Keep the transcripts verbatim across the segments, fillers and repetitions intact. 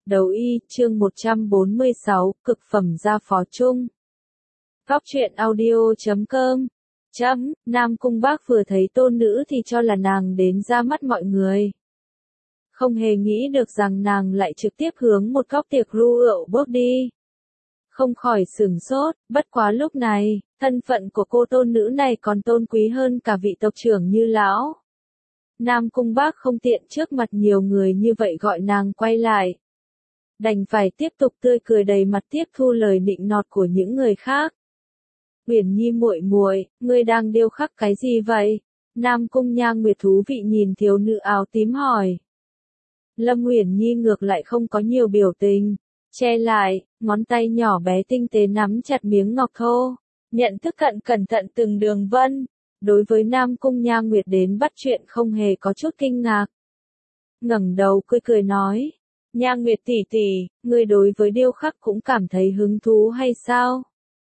Đấu y, chương một trăm bốn mươi sáu, cực phẩm gia phó chung. Góc truyện audio chấm com. Chấm, Nam Cung Bác vừa thấy tôn nữ thì cho là nàng đến ra mắt mọi người. Không hề nghĩ được rằng nàng lại trực tiếp hướng một góc tiệc ru rượu bước đi. Không khỏi sửng sốt, bất quá lúc này, thân phận của cô tôn nữ này còn tôn quý hơn cả vị tộc trưởng Như lão. Nam Cung Bác không tiện trước mặt nhiều người như vậy gọi nàng quay lại. Đành phải tiếp tục tươi cười đầy mặt tiếp thu lời nịnh nọt của những người khác. Uyển Nhi muội muội, ngươi đang điêu khắc cái gì vậy? Nam Cung Nha Nguyệt thú vị nhìn thiếu nữ áo tím hỏi. Lâm Uyển Nhi ngược lại không có nhiều biểu tình, che lại, ngón tay nhỏ bé tinh tế nắm chặt miếng ngọc thô, nhận thức cận cẩn thận từng đường vân. Đối với Nam Cung Nha Nguyệt đến bắt chuyện không hề có chút kinh ngạc. Ngẩng đầu cười cười nói. Nha Nguyệt tỷ tỷ, ngươi đối với điêu khắc cũng cảm thấy hứng thú hay sao?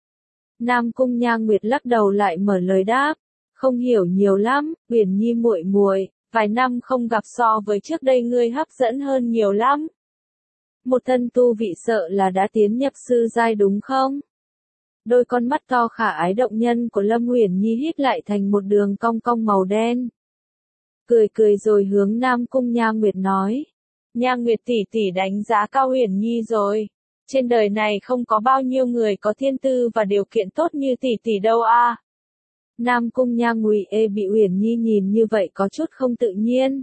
Nam Cung Nha Nguyệt lắc đầu lại mở lời đáp, không hiểu nhiều lắm, Uyển Nhi muội muội, vài năm không gặp so với trước đây ngươi hấp dẫn hơn nhiều lắm. Một thân tu vị sợ là đã tiến nhập sư giai đúng không? Đôi con mắt to khả ái động nhân của Lâm Uyển Nhi híp lại thành một đường cong cong màu đen. Cười cười rồi hướng Nam Cung Nha Nguyệt nói. Nha Nguyệt tỷ tỷ đánh giá cao Uyển Nhi rồi. Trên đời này không có bao nhiêu người có thiên tư và điều kiện tốt như tỷ tỷ đâu a. À. Nam Cung Nha Ngụy ê bị Uyển Nhi nhìn như vậy có chút không tự nhiên.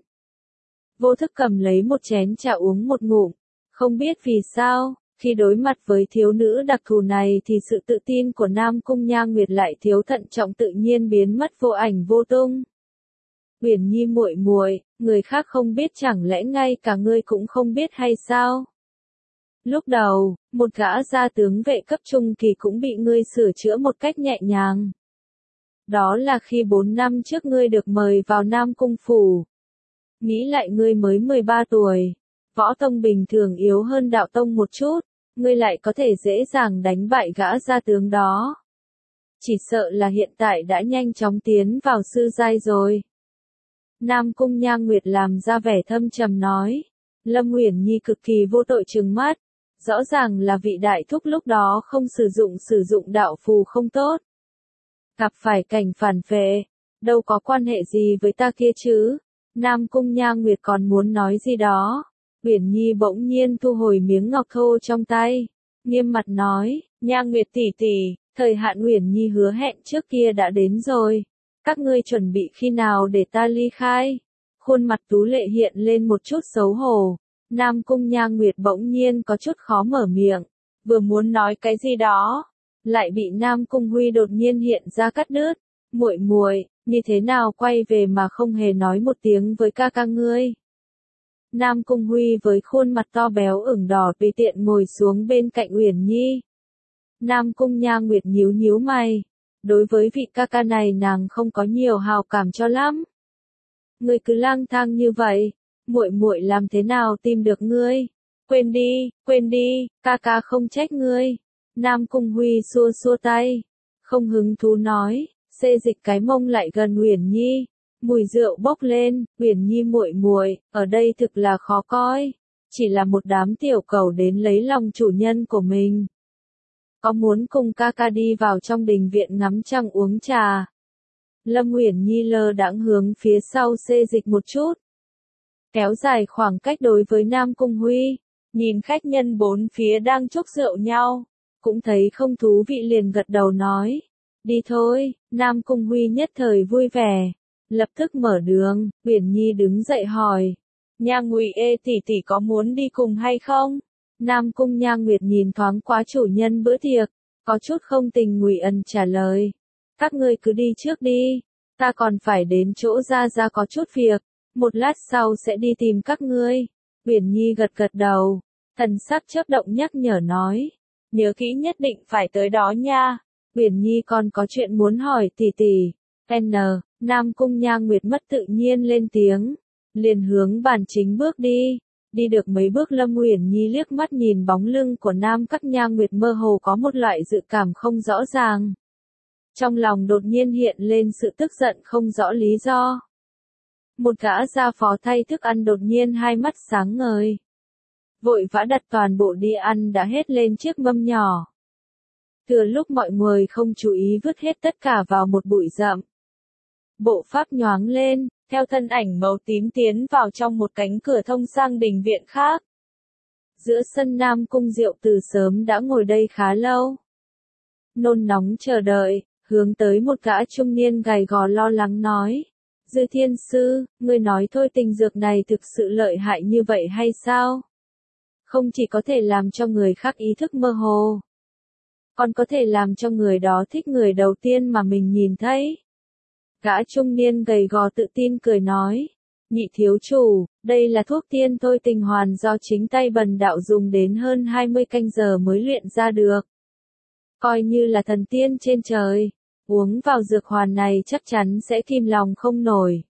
Vô thức cầm lấy một chén trà uống một ngụm. Không biết vì sao, khi đối mặt với thiếu nữ đặc thù này thì sự tự tin của Nam Cung Nha Nguyệt lại thiếu thận trọng tự nhiên biến mất vô ảnh vô tung. Uyển Nhi muội muội, người khác không biết chẳng lẽ ngay cả ngươi cũng không biết hay sao? Lúc đầu, một gã gia tướng vệ cấp trung kỳ cũng bị ngươi sửa chữa một cách nhẹ nhàng. Đó là khi bốn năm trước ngươi được mời vào Nam Cung phủ. Nghĩ lại ngươi mới mười ba tuổi, võ tông bình thường yếu hơn đạo tông một chút, ngươi lại có thể dễ dàng đánh bại gã gia tướng đó. Chỉ sợ là hiện tại đã nhanh chóng tiến vào sư giai rồi. Nam Cung Nha Nguyệt làm ra vẻ thâm trầm nói. Lâm Uyển Nhi cực kỳ vô tội trừng mắt. Rõ ràng là vị đại thúc lúc đó không sử dụng sử dụng đạo phù không tốt. Gặp phải cảnh phản vệ, đâu có quan hệ gì với ta kia chứ. Nam Cung Nha Nguyệt còn muốn nói gì đó. Uyển Nhi bỗng nhiên thu hồi miếng ngọc thô trong tay. Nghiêm mặt nói, Nha Nguyệt tỷ tỷ, thời hạn Uyển Nhi hứa hẹn trước kia đã đến rồi. Các ngươi chuẩn bị khi nào để ta ly khai? Khuôn mặt Tú Lệ hiện lên một chút xấu hổ. Nam Cung Nha Nguyệt bỗng nhiên có chút khó mở miệng. Vừa muốn nói cái gì đó, lại bị Nam Cung Huy đột nhiên hiện ra cắt đứt. Muội muội, như thế nào quay về mà không hề nói một tiếng với ca ca ngươi? Nam Cung Huy với khuôn mặt to béo ửng đỏ tùy tiện ngồi xuống bên cạnh Uyển Nhi. Nam Cung Nha Nguyệt nhíu nhíu mày. Đối với vị ca ca này nàng không có nhiều hào cảm cho lắm. Ngươi cứ lang thang như vậy, muội muội làm thế nào tìm được ngươi? Quên đi, quên đi, ca ca không trách ngươi. Nam Cung Huy xua xua tay, không hứng thú nói, xê dịch cái mông lại gần Uyển Nhi, mùi rượu bốc lên, Uyển Nhi muội muội, ở đây thực là khó coi, chỉ là một đám tiểu cẩu đến lấy lòng chủ nhân của mình. Có muốn cùng ca ca đi vào trong đình viện ngắm trăng uống trà? Lâm Uyển Nhi lơ đãng hướng phía sau xê dịch một chút. Kéo dài khoảng cách đối với Nam Cung Huy. Nhìn khách nhân bốn phía đang chúc rượu nhau. Cũng thấy không thú vị liền gật đầu nói. Đi thôi, Nam Cung Huy nhất thời vui vẻ. Lập tức mở đường, Uyển Nhi đứng dậy hỏi. Nha Ngụy ê tỷ tỷ có muốn đi cùng hay không? Nam Cung Nha Nguyệt nhìn thoáng qua chủ nhân bữa tiệc, có chút không tình nguyện ẩn trả lời. Các ngươi cứ đi trước đi, ta còn phải đến chỗ Gia Gia có chút việc, một lát sau sẽ đi tìm các ngươi. Uyển Nhi gật gật đầu, thần sắc chớp động nhắc nhở nói. Nhớ kỹ nhất định phải tới đó nha. Uyển Nhi còn có chuyện muốn hỏi tỷ tỷ. N, Nam Cung Nha Nguyệt mất tự nhiên lên tiếng, liền hướng bàn chính bước đi. Đi được mấy bước Lâm Uyển Nhi liếc mắt nhìn bóng lưng của Nam Các Nha Nguyệt mơ hồ có một loại dự cảm không rõ ràng. Trong lòng đột nhiên hiện lên sự tức giận không rõ lý do. Một gã gia phó thay thức ăn đột nhiên hai mắt sáng ngời. vội vã đặt toàn bộ đĩa ăn đã hết lên chiếc mâm nhỏ. Thừa lúc mọi người không chú ý vứt hết tất cả vào một bụi rậm. Bộ pháp nhoáng lên, theo thân ảnh màu tím tiến vào trong một cánh cửa thông sang đình viện khác. Giữa sân Nam Cung Diệu từ sớm đã ngồi đây khá lâu. Nôn nóng chờ đợi, hướng tới một gã trung niên gầy gò lo lắng nói. Dư Thiên Sư, ngươi nói thôi tình dược này thực sự lợi hại như vậy hay sao? Không chỉ có thể làm cho người khác ý thức mơ hồ, còn có thể làm cho người đó thích người đầu tiên mà mình nhìn thấy. Gã trung niên gầy gò tự tin cười nói. Nhị thiếu chủ, đây là thuốc tiên thôi tình hoàn do chính tay bần đạo dùng đến hơn hai mươi canh giờ mới luyện ra được. Coi như là thần tiên trên trời, uống vào dược hoàn này chắc chắn sẽ kìm lòng không nổi.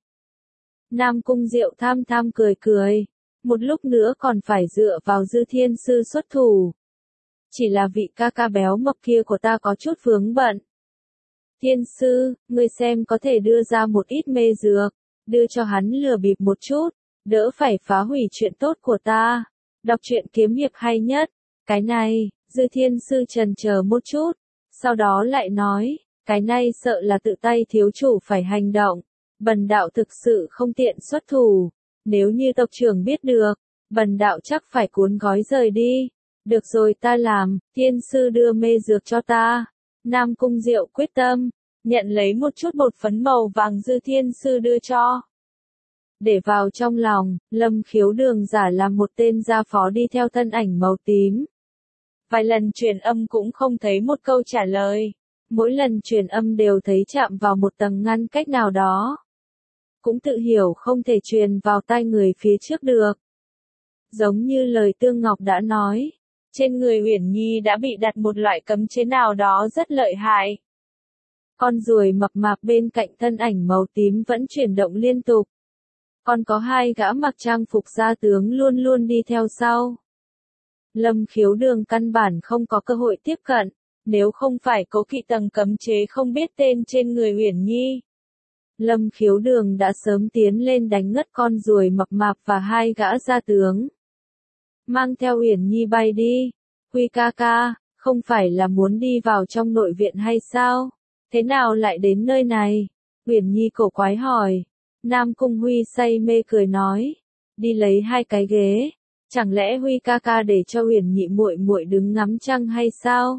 Nam Cung Diệu tham tham cười cười, một lúc nữa còn phải dựa vào Dư Thiên Sư xuất thủ. Chỉ là vị ca ca béo mập kia của ta có chút vướng bận. Thiên Sư, ngươi xem có thể đưa ra một ít mê dược, đưa cho hắn lừa bịp một chút, đỡ phải phá hủy chuyện tốt của ta. Đọc truyện kiếm hiệp hay nhất. Cái này, Dư Thiên Sư trần chờ một chút, sau đó lại nói, cái này sợ là tự tay thiếu chủ phải hành động. Bần đạo thực sự không tiện xuất thủ, nếu như tộc trưởng biết được, bần đạo chắc phải cuốn gói rời đi. Được rồi ta làm, Thiên Sư đưa mê dược cho ta. Nam Cung Diệu quyết tâm, nhận lấy một chút bột phấn màu vàng Dư Thiên Sư đưa cho. Để vào trong lòng, Lâm Khiếu Đường giả làm một tên gia phó đi theo thân ảnh màu tím. Vài lần truyền âm cũng không thấy một câu trả lời. Mỗi lần truyền âm đều thấy chạm vào một tầng ngăn cách nào đó. Cũng tự hiểu không thể truyền vào tai người phía trước được. Giống như lời Tương Ngọc đã nói, trên người Uyển Nhi đã bị đặt một loại cấm chế nào đó rất lợi hại. Con ruồi mập mạp bên cạnh thân ảnh màu tím vẫn chuyển động liên tục. Còn có hai gã mặc trang phục gia tướng luôn luôn đi theo sau. Lâm Khiếu Đường căn bản không có cơ hội tiếp cận, nếu không phải cố kỵ tầng cấm chế không biết tên trên người Uyển Nhi. Lâm Khiếu Đường đã sớm tiến lên đánh ngất con ruồi mập mạp và hai gã gia tướng. Mang theo Uyển Nhi bay đi. Huy ca ca, không phải là muốn đi vào trong nội viện hay sao? Thế nào lại đến nơi này? Uyển Nhi cổ quái hỏi. Nam Cung Huy say mê cười nói. Đi lấy hai cái ghế. Chẳng lẽ Huy ca ca để cho Uyển Nhị muội muội đứng ngắm trăng hay sao?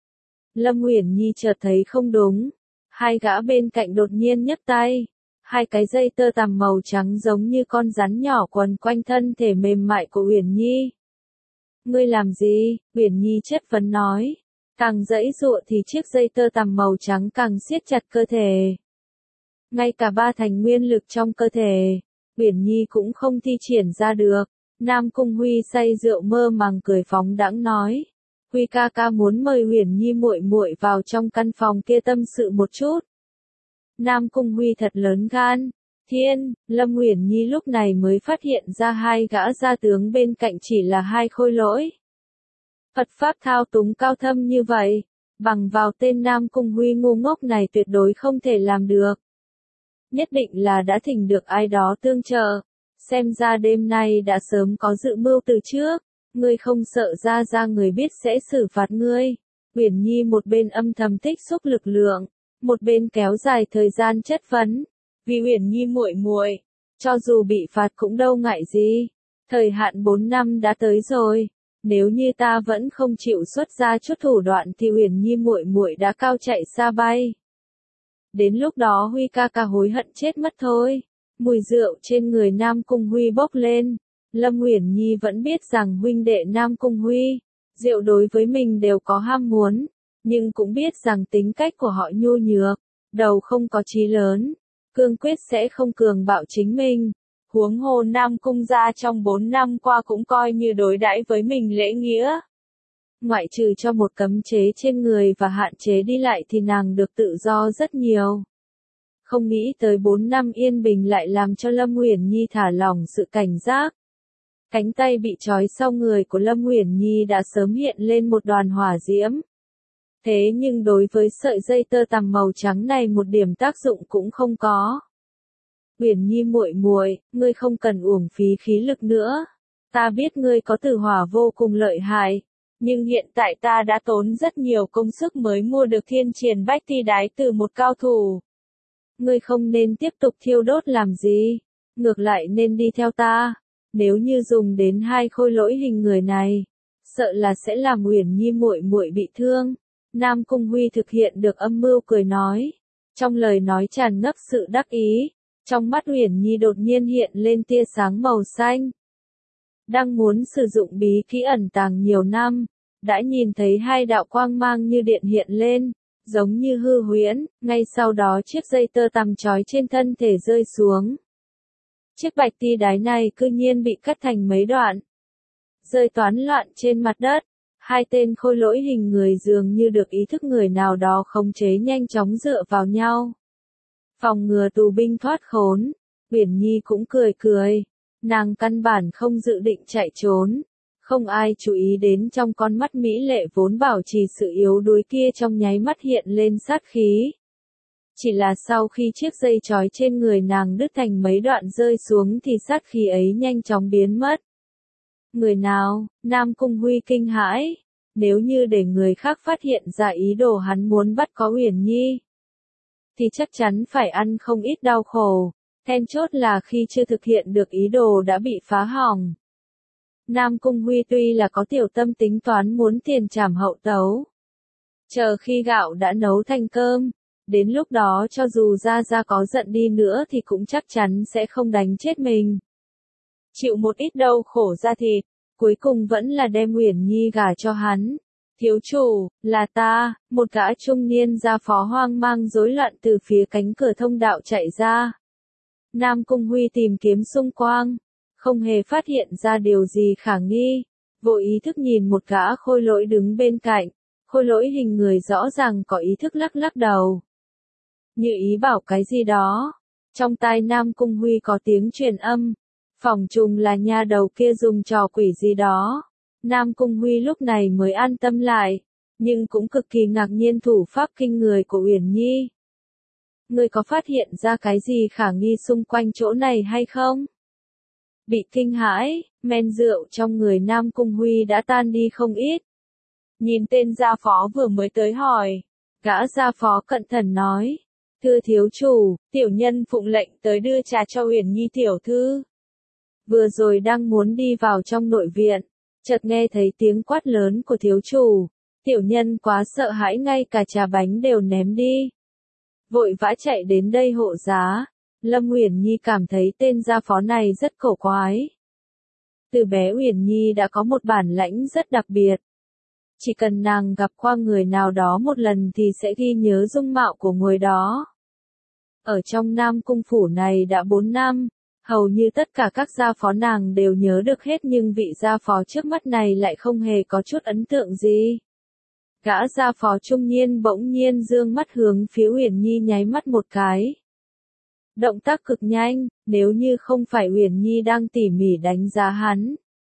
Lâm Uyển Nhi chợt thấy không đúng. Hai gã bên cạnh đột nhiên nhấc tay. Hai cái dây tơ tằm màu trắng giống như con rắn nhỏ quấn quanh thân thể mềm mại của Uyển Nhi. Ngươi làm gì? Uyển Nhi chất vấn nói. Càng giãy giụa thì chiếc dây tơ tằm màu trắng càng siết chặt cơ thể. Ngay cả ba thành nguyên lực trong cơ thể, Uyển Nhi cũng không thi triển ra được. Nam Cung Huy say rượu mơ màng cười phóng đãng nói. Huy ca ca muốn mời Uyển Nhi muội muội vào trong căn phòng kia tâm sự một chút. Nam Cung Huy thật lớn gan. Thiên, Lâm Uyển Nhi lúc này mới phát hiện ra hai gã gia tướng bên cạnh chỉ là hai khôi lỗi. Phật pháp thao túng cao thâm như vậy, bằng vào tên Nam Cung Huy ngu ngốc này tuyệt đối không thể làm được. Nhất định là đã thỉnh được ai đó tương trợ. Xem ra đêm nay đã sớm có dự mưu từ trước. Ngươi không sợ ra ra người biết sẽ xử phạt ngươi. Uyển Nhi một bên âm thầm tích xúc lực lượng, một bên kéo dài thời gian chất vấn. Vì Uyển Nhi muội muội, cho dù bị phạt cũng đâu ngại gì. Thời hạn bốn năm đã tới rồi, nếu như ta vẫn không chịu xuất ra chút thủ đoạn thì Uyển Nhi muội muội đã cao chạy xa bay. Đến lúc đó Huy ca ca hối hận chết mất thôi. Mùi rượu trên người Nam Cung Huy bốc lên. Lâm Uyển Nhi vẫn biết rằng huynh đệ Nam Cung Huy, rượu đối với mình đều có ham muốn, nhưng cũng biết rằng tính cách của họ nhu nhược, đầu không có chí lớn, cương quyết sẽ không cường bạo chính mình. Huống hồ Nam Cung gia trong bốn năm qua cũng coi như đối đãi với mình lễ nghĩa. Ngoại trừ cho một cấm chế trên người và hạn chế đi lại thì nàng được tự do rất nhiều. Không nghĩ tới bốn năm yên bình lại làm cho Lâm Uyển Nhi thả lỏng sự cảnh giác. Cánh tay bị trói sau người của Lâm Uyển Nhi đã sớm hiện lên một đoàn hỏa diễm. Thế nhưng đối với sợi dây tơ tằm màu trắng này một điểm tác dụng cũng không có. Uyển Nhi muội muội, ngươi không cần uổng phí khí lực nữa. Ta biết ngươi có tử hỏa vô cùng lợi hại, nhưng hiện tại ta đã tốn rất nhiều công sức mới mua được thiên triền bách ti đái từ một cao thủ. Ngươi không nên tiếp tục thiêu đốt làm gì, ngược lại nên đi theo ta, nếu như dùng đến hai khôi lỗi hình người này, sợ là sẽ làm Uyển Nhi muội muội bị thương. Nam Cung Huy thực hiện được âm mưu cười nói, trong lời nói tràn ngập sự đắc ý, trong mắt Uyển Nhi đột nhiên hiện lên tia sáng màu xanh. Đang muốn sử dụng bí kỹ ẩn tàng nhiều năm, đã nhìn thấy hai đạo quang mang như điện hiện lên, giống như hư huyễn, ngay sau đó chiếc dây tơ tằm trói trên thân thể rơi xuống. Chiếc bạch ti đái này cư nhiên bị cắt thành mấy đoạn, rơi toán loạn trên mặt đất. Hai tên khôi lỗi hình người dường như được ý thức người nào đó khống chế nhanh chóng dựa vào nhau. Phòng ngừa tù binh thoát khốn, Uyển Nhi cũng cười cười, nàng căn bản không dự định chạy trốn. Không ai chú ý đến trong con mắt mỹ lệ vốn bảo trì sự yếu đuối kia trong nháy mắt hiện lên sát khí. Chỉ là sau khi chiếc dây trói trên người nàng đứt thành mấy đoạn rơi xuống thì sát khí ấy nhanh chóng biến mất. Người nào? Nam Cung Huy kinh hãi. Nếu như để người khác phát hiện ra ý đồ hắn muốn bắt có Uyển Nhi, thì chắc chắn phải ăn không ít đau khổ. Then chốt là khi chưa thực hiện được ý đồ đã bị phá hỏng. Nam Cung Huy tuy là có tiểu tâm tính toán muốn tiền trảm hậu tấu. Chờ khi gạo đã nấu thành cơm, đến lúc đó cho dù Gia Gia có giận đi nữa thì cũng chắc chắn sẽ không đánh chết mình. Chịu một ít đau khổ ra thịt, cuối cùng vẫn là đem Uyển Nhi gả cho hắn. Thiếu chủ, là ta, một gã trung niên gia phó hoang mang rối loạn từ phía cánh cửa thông đạo chạy ra. Nam Cung Huy tìm kiếm xung quanh, không hề phát hiện ra điều gì khả nghi, vô ý thức nhìn một gã khôi lỗi đứng bên cạnh, khôi lỗi hình người rõ ràng có ý thức lắc lắc đầu. Như ý bảo cái gì đó, trong tai Nam Cung Huy có tiếng truyền âm, phỏng chừng là nha đầu kia dùng trò quỷ gì đó. Nam Cung Huy lúc này mới an tâm lại, nhưng cũng cực kỳ ngạc nhiên thủ pháp kinh người của Uyển Nhi. Ngươi có phát hiện ra cái gì khả nghi xung quanh chỗ này hay không? Bị kinh hãi, men rượu trong người Nam Cung Huy đã tan đi không ít. Nhìn tên gia phó vừa mới tới hỏi, gã gia phó cẩn thận nói, thưa thiếu chủ, tiểu nhân phụng lệnh tới đưa trà cho Uyển Nhi tiểu thư. Vừa rồi đang muốn đi vào trong nội viện, chợt nghe thấy tiếng quát lớn của thiếu chủ, tiểu nhân quá sợ hãi ngay cả trà bánh đều ném đi. Vội vã chạy đến đây hộ giá. Lâm Uyển Nhi cảm thấy tên gia phó này rất cổ quái. Từ bé Uyển Nhi đã có một bản lãnh rất đặc biệt. Chỉ cần nàng gặp qua người nào đó một lần thì sẽ ghi nhớ dung mạo của người đó. Ở trong Nam Cung phủ này đã bốn năm, hầu như tất cả các gia phó nàng đều nhớ được hết nhưng vị gia phó trước mắt này lại không hề có chút ấn tượng gì. Gã gia phó trung niên bỗng nhiên dương mắt hướng phía Uyển Nhi nháy mắt một cái. Động tác cực nhanh, nếu như không phải Uyển Nhi đang tỉ mỉ đánh giá hắn,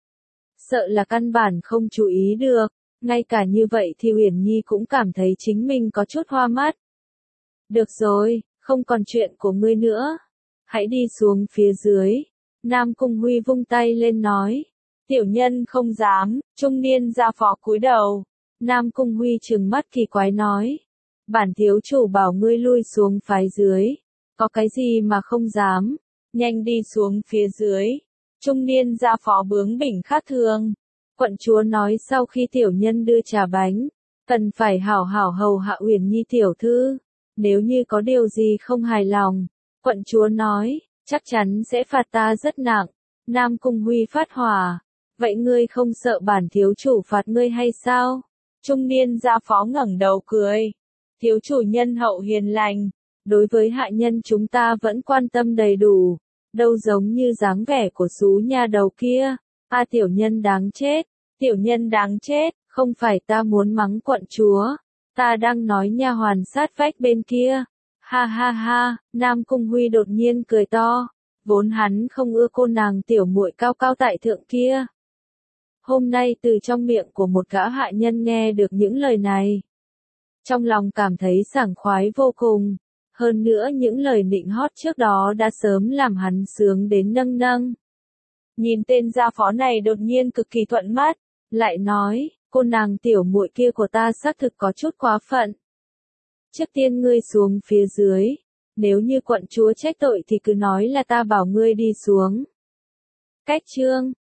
sợ là căn bản không chú ý được, ngay cả như vậy thì Uyển Nhi cũng cảm thấy chính mình có chút hoa mắt. Được rồi, không còn chuyện của ngươi nữa, hãy đi xuống phía dưới. Nam Cung Huy vung tay lên nói, tiểu nhân không dám. Trung niên gia phó cúi đầu. Nam Cung Huy trừng mắt kỳ quái nói, bản thiếu chủ bảo ngươi lui xuống phái dưới. Có cái gì mà không dám, nhanh đi xuống phía dưới. Trung niên gia phó bướng bỉnh khác thường. Quận chúa nói sau khi tiểu nhân đưa trà bánh, cần phải hảo hảo hầu hạ Uyển Nhi tiểu thư. Nếu như có điều gì không hài lòng, quận chúa nói, chắc chắn sẽ phạt ta rất nặng. Nam Cung Huy phát hỏa, vậy ngươi không sợ bản thiếu chủ phạt ngươi hay sao? Trung niên gia phó ngẩng đầu cười, thiếu chủ nhân hậu hiền lành. Đối với hạ nhân chúng ta vẫn quan tâm đầy đủ, đâu giống như dáng vẻ của xú nha đầu kia. A à, tiểu nhân đáng chết, tiểu nhân đáng chết, không phải ta muốn mắng quận chúa, ta đang nói nha hoàn sát vách bên kia. Ha ha ha, Nam Cung Huy đột nhiên cười to, vốn hắn không ưa cô nàng tiểu muội cao cao tại thượng kia. Hôm nay từ trong miệng của một gã hạ nhân nghe được những lời này, trong lòng cảm thấy sảng khoái vô cùng. Hơn nữa những lời nịnh hót trước đó đã sớm làm hắn sướng đến nâng nâng. Nhìn tên gia phó này đột nhiên cực kỳ thuận mắt, lại nói, cô nàng tiểu muội kia của ta xác thực có chút quá phận. Trước tiên ngươi xuống phía dưới, nếu như quận chúa trách tội thì cứ nói là ta bảo ngươi đi xuống. Cách chương